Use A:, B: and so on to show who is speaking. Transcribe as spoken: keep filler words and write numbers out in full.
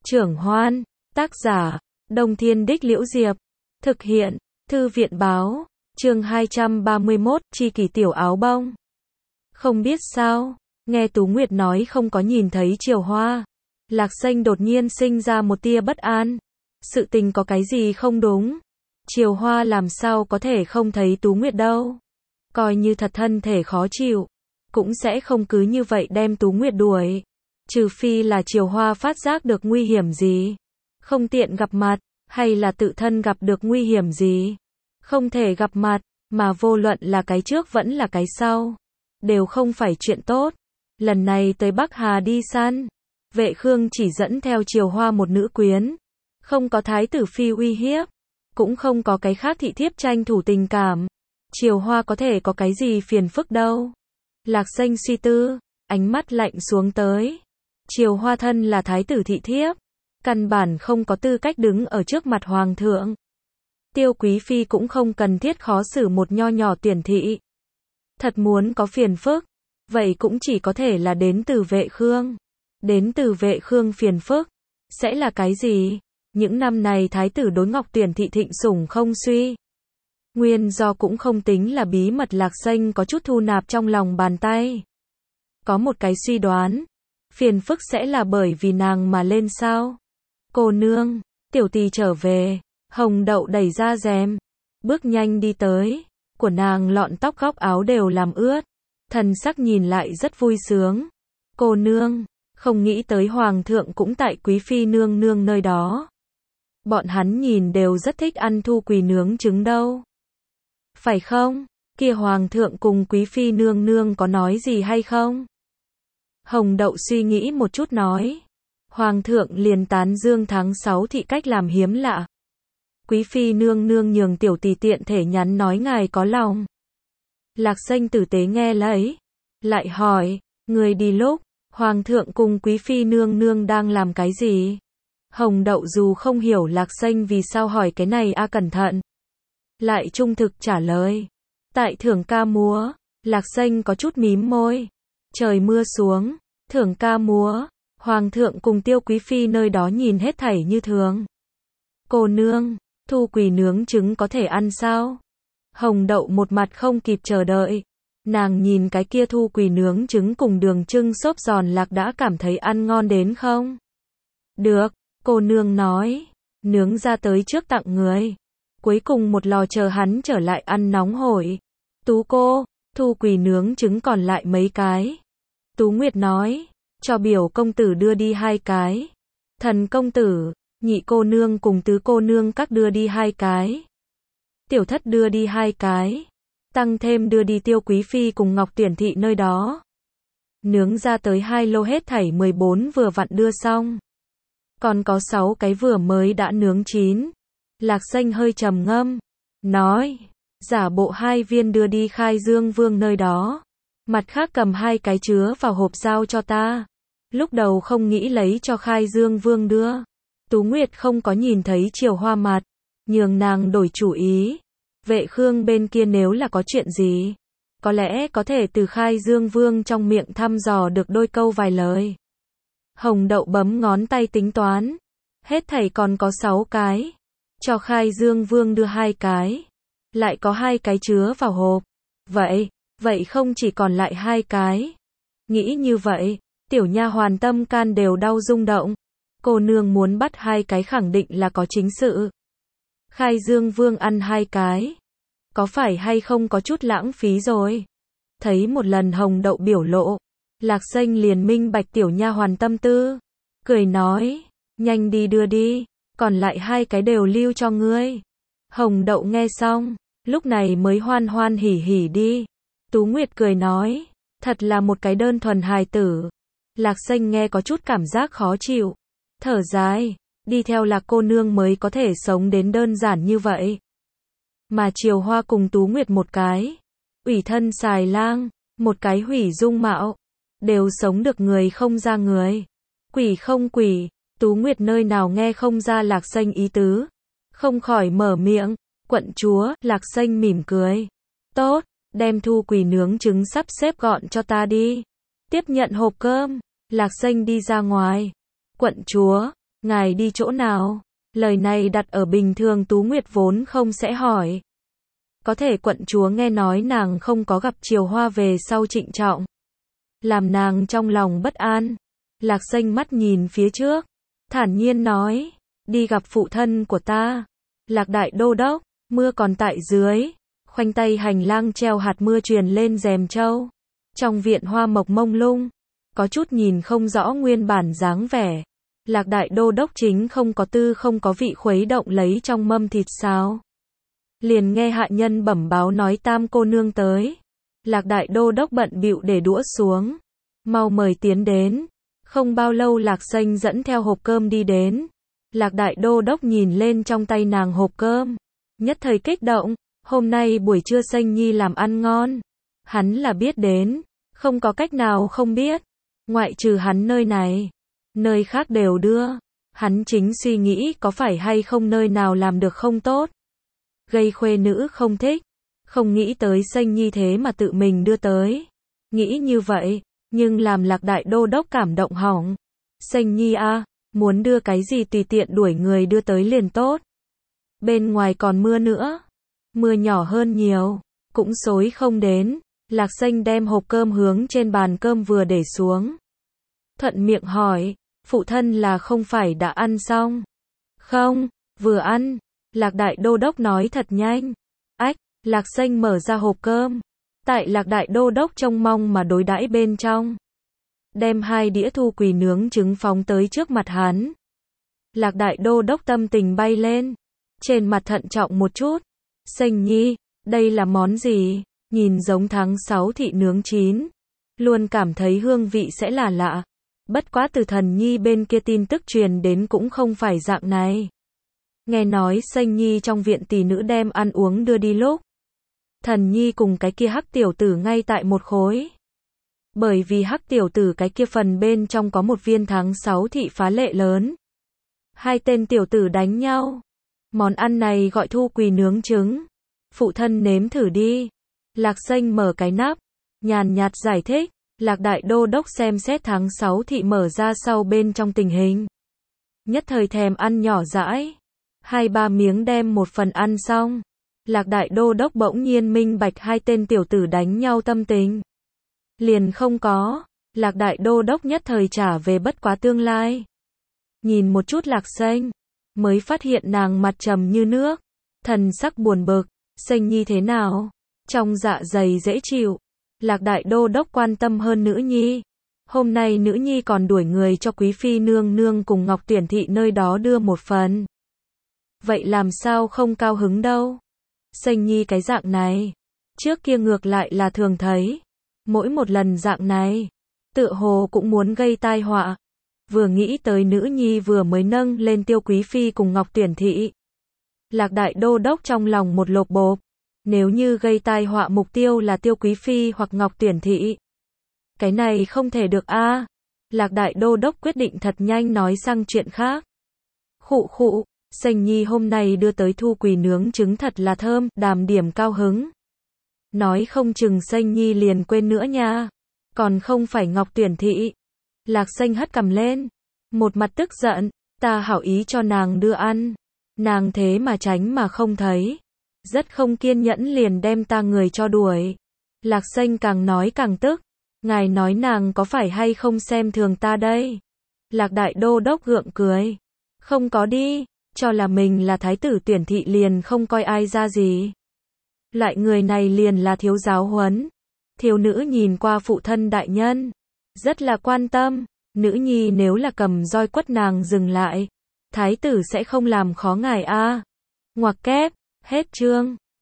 A: Trưởng Hoan, tác giả, Đông Thiên Đích Liễu Diệp, thực hiện, Thư viện Báo, chương hai trăm ba mươi mốt, Chi Kỷ Tiểu Áo Bông. Không biết sao, nghe Tú Nguyệt nói không có nhìn thấy Triều Hoa, Lạc Xanh đột nhiên sinh ra một tia bất an. Sự tình có cái gì không đúng? Triều Hoa làm sao có thể không thấy Tú Nguyệt đâu? Coi như thật thân thể khó chịu, cũng sẽ không cứ như vậy đem Tú Nguyệt đuổi. Trừ phi là Triều Hoa phát giác được nguy hiểm gì, không tiện gặp mặt, hay là tự thân gặp được nguy hiểm gì, không thể gặp mặt, mà vô luận là cái trước vẫn là cái sau, đều không phải chuyện tốt. Lần này tới Bắc Hà đi săn, Vệ Khương chỉ dẫn theo Triều Hoa một nữ quyến, không có thái tử phi uy hiếp, cũng không có cái khác thị thiếp tranh thủ tình cảm. Triều Hoa có thể có cái gì phiền phức đâu? Lạc Xanh suy tư, ánh mắt lạnh xuống tới. Triều Hoa thân là thái tử thị thiếp, căn bản không có tư cách đứng ở trước mặt hoàng thượng. Tiêu Quý Phi cũng không cần thiết khó xử một nho nhỏ tuyển thị. Thật muốn có phiền phức, vậy cũng chỉ có thể là đến từ Vệ Khương. Đến từ Vệ Khương phiền phức, sẽ là cái gì? Những năm này thái tử đối Ngọc Tuyển thị thịnh sủng không suy. Nguyên do cũng không tính là bí mật. Lạc Xanh có chút thu nạp trong lòng bàn tay. Có một cái suy đoán, phiền phức sẽ là bởi vì nàng mà lên sao? Cô nương, tiểu tỳ trở về. Hồng Đậu đẩy ra rèm, bước nhanh đi tới, của nàng lọn tóc góc áo đều làm ướt, thần sắc nhìn lại rất vui sướng. Cô nương, không nghĩ tới hoàng thượng cũng tại Quý Phi nương nương nơi đó. Bọn hắn nhìn đều rất thích ăn thu quỳ nướng trứng đâu. Phải không? Kia hoàng thượng cùng Quý Phi nương nương có nói gì hay không? Hồng Đậu suy nghĩ một chút nói. Hoàng thượng liền tán dương tháng sáu thị cách làm hiếm lạ. Quý Phi nương nương nhường tiểu tỳ tiện thể nhắn nói ngài có lòng. Lạc Xanh tử tế nghe lấy, lại hỏi, người đi lúc, Hoàng thượng cùng Quý Phi nương nương đang làm cái gì? Hồng Đậu dù không hiểu Lạc Xanh vì sao hỏi cái này a cẩn thận, lại trung thực trả lời. Tại thưởng ca múa. Lạc Xanh có chút mím môi. Trời mưa xuống, thưởng ca múa, Hoàng thượng cùng Tiêu Quý Phi nơi đó nhìn hết thảy như thường. Cô nương, thu quỳ nướng trứng có thể ăn sao? Hồng Đậu một mặt không kịp chờ đợi. Nàng nhìn cái kia thu quỳ nướng trứng cùng đường trưng xốp giòn lạc đã cảm thấy ăn ngon đến không? Được, cô nương nói, nướng ra tới trước tặng người. Cuối cùng một lò chờ hắn trở lại ăn nóng hổi. Tú cô, thu quỳ nướng trứng còn lại mấy cái? Tú Nguyệt nói, cho biểu công tử đưa đi hai cái. Thần công tử, nhị cô nương cùng tứ cô nương các đưa đi hai cái. Tiểu thất đưa đi hai cái. Tăng thêm đưa đi Tiêu Quý Phi cùng Ngọc Tuyển thị nơi đó. Nướng ra tới hai lô hết thảy mười bốn vừa vặn đưa xong. Còn có sáu cái vừa mới đã nướng chín. Lạc Xanh hơi trầm ngâm, nói, giả bộ hai viên đưa đi Khai Dương Vương nơi đó. Mặt khác cầm hai cái chứa vào hộp giao cho ta. Lúc đầu không nghĩ lấy cho Khai Dương Vương đưa. Tú Nguyệt không có nhìn thấy Triều Hoa mặt, nhường nàng đổi chủ ý. Vệ Khương bên kia nếu là có chuyện gì, có lẽ có thể từ Khai Dương Vương trong miệng thăm dò được đôi câu vài lời. Hồng Đậu bấm ngón tay tính toán, hết thảy còn có sáu cái, cho Khai Dương Vương đưa hai cái, lại có hai cái chứa vào hộp. Vậy, vậy không chỉ còn lại hai cái. Nghĩ như vậy, tiểu nha hoàn tâm can đều đau rung động. Cô nương muốn bắt hai cái khẳng định là có chính sự. Khai Dương Vương ăn hai cái, có phải hay không có chút lãng phí rồi? Thấy một lần Hồng Đậu biểu lộ, Lạc Xanh liền minh bạch tiểu nha hoàn tâm tư, cười nói, nhanh đi đưa đi, còn lại hai cái đều lưu cho ngươi. Hồng Đậu nghe xong, lúc này mới hoan hoan hỉ hỉ đi. Tú Nguyệt cười nói, thật là một cái đơn thuần hài tử. Lạc Xanh nghe có chút cảm giác khó chịu, thở dài, đi theo Lạc cô nương mới có thể sống đến đơn giản như vậy. Mà Triều Hoa cùng Tú Nguyệt một cái, ủy thân xài lang, một cái hủy dung mạo, đều sống được người không ra người, quỷ không quỷ. Tú Nguyệt nơi nào nghe không ra Lạc Xanh ý tứ, không khỏi mở miệng, quận chúa. Lạc Xanh mỉm cười, tốt, đem thu quỳ nướng trứng sắp xếp gọn cho ta đi. Tiếp nhận hộp cơm, Lạc Xanh đi ra ngoài. Quận chúa, ngài đi chỗ nào? Lời này đặt ở bình thường Tú Nguyệt vốn không sẽ hỏi. Có thể quận chúa nghe nói nàng không có gặp Triều Hoa về sau trịnh trọng, làm nàng trong lòng bất an. Lạc Xanh mắt nhìn phía trước, thản nhiên nói, đi gặp phụ thân của ta. Lạc đại đô đốc, mưa còn tại dưới, khoanh tay hành lang treo hạt mưa truyền lên rèm châu. Trong viện hoa mộc mông lung, có chút nhìn không rõ nguyên bản dáng vẻ. Lạc đại đô đốc chính không có tư không có vị khuấy động lấy trong mâm thịt xào. Liền nghe hạ nhân bẩm báo nói tam cô nương tới. Lạc đại đô đốc bận bịu để đũa xuống, mau mời tiến đến. Không bao lâu Lạc Xanh dẫn theo hộp cơm đi đến. Lạc đại đô đốc nhìn lên trong tay nàng hộp cơm, nhất thời kích động. Hôm nay buổi trưa Xanh Nhi làm ăn ngon, hắn là biết đến, không có cách nào không biết. Ngoại trừ hắn nơi này, nơi khác đều đưa. Hắn chính suy nghĩ có phải hay không nơi nào làm được không tốt, gây khuê nữ không thích. Không nghĩ tới Xanh Nhi thế mà tự mình đưa tới. Nghĩ như vậy, nhưng làm Lạc đại đô đốc cảm động hỏng. Xanh Nhi a, muốn đưa cái gì tùy tiện đuổi người đưa tới liền tốt. Bên ngoài còn mưa nữa, mưa nhỏ hơn nhiều, cũng xối không đến. Lạc Xanh đem hộp cơm hướng trên bàn cơm vừa để xuống, thuận miệng hỏi, phụ thân là không phải đã ăn xong? Không, vừa ăn. Lạc đại đô đốc nói thật nhanh. Ách, Lạc Xanh mở ra hộp cơm, tại Lạc đại đô đốc trông mong mà đối đãi bên trong, đem hai đĩa thu quỳ nướng trứng phóng tới trước mặt hắn. Lạc đại đô đốc tâm tình bay lên, trên mặt thận trọng một chút. Xanh Nhi, đây là món gì? Nhìn giống tháng sáu thị nướng chín, luôn cảm thấy hương vị sẽ là lạ. Bất quá từ Thần Nhi bên kia tin tức truyền đến cũng không phải dạng này. Nghe nói Xanh Nhi trong viện tỷ nữ đem ăn uống đưa đi lúc, Thần Nhi cùng cái kia hắc tiểu tử ngay tại một khối. Bởi vì hắc tiểu tử cái kia phần bên trong có một viên tháng sáu thị phá lệ lớn. Hai tên tiểu tử đánh nhau. Món ăn này gọi thu quỳ nướng trứng. Phụ thân nếm thử đi. Lạc Xanh mở cái nắp, nhàn nhạt giải thích. Lạc đại đô đốc xem xét tháng sáu thị mở ra sau bên trong tình hình, nhất thời thèm ăn nhỏ dãi. Hai ba miếng đem một phần ăn xong. Lạc đại đô đốc bỗng nhiên minh bạch hai tên tiểu tử đánh nhau tâm tình. Liền không có. Lạc đại đô đốc nhất thời trả về bất quá tương lai. Nhìn một chút Lạc Xanh, mới phát hiện nàng mặt trầm như nước, thần sắc buồn bực. Xanh Nhi thế nào? Trong dạ dày dễ chịu. Lạc đại đô đốc quan tâm hơn nữ nhi. Hôm nay nữ nhi còn đuổi người cho quý phi nương nương cùng Ngọc Tuyển thị nơi đó đưa một phần. Vậy làm sao không cao hứng đâu? Xanh Nhi cái dạng này, trước kia ngược lại là thường thấy. Mỗi một lần dạng này, tựa hồ cũng muốn gây tai họa. Vừa nghĩ tới nữ nhi vừa mới nâng lên Tiêu quý phi cùng Ngọc Tuyển thị, Lạc đại đô đốc trong lòng một lộp bộp. Nếu như gây tai họa mục tiêu là Tiêu quý phi hoặc Ngọc Tuyển thị, cái này không thể được a. À. Lạc đại đô đốc quyết định thật nhanh nói sang chuyện khác. Khụ khụ, Xanh Nhi hôm nay đưa tới thu quỳ nướng trứng thật là thơm, đàm điểm cao hứng. Nói không chừng Xanh Nhi liền quên nữa nha. Còn không phải Ngọc Tuyển thị. Lạc Xanh hất cằm lên, một mặt tức giận, ta hảo ý cho nàng đưa ăn, nàng thế mà tránh mà không thấy. Rất không kiên nhẫn liền đem ta người cho đuổi. Lạc Xanh càng nói càng tức. Ngài nói nàng có phải hay không xem thường ta đây? Lạc đại đô đốc gượng cười. Không có đi, cho là mình là thái tử Tuyển thị liền không coi ai ra gì. Loại người này liền là thiếu giáo huấn. Thiếu nữ nhìn qua phụ thân đại nhân, rất là quan tâm. Nữ nhi nếu là cầm roi quất nàng dừng lại, thái tử sẽ không làm khó ngài a. Ngoặc kép, hết chương.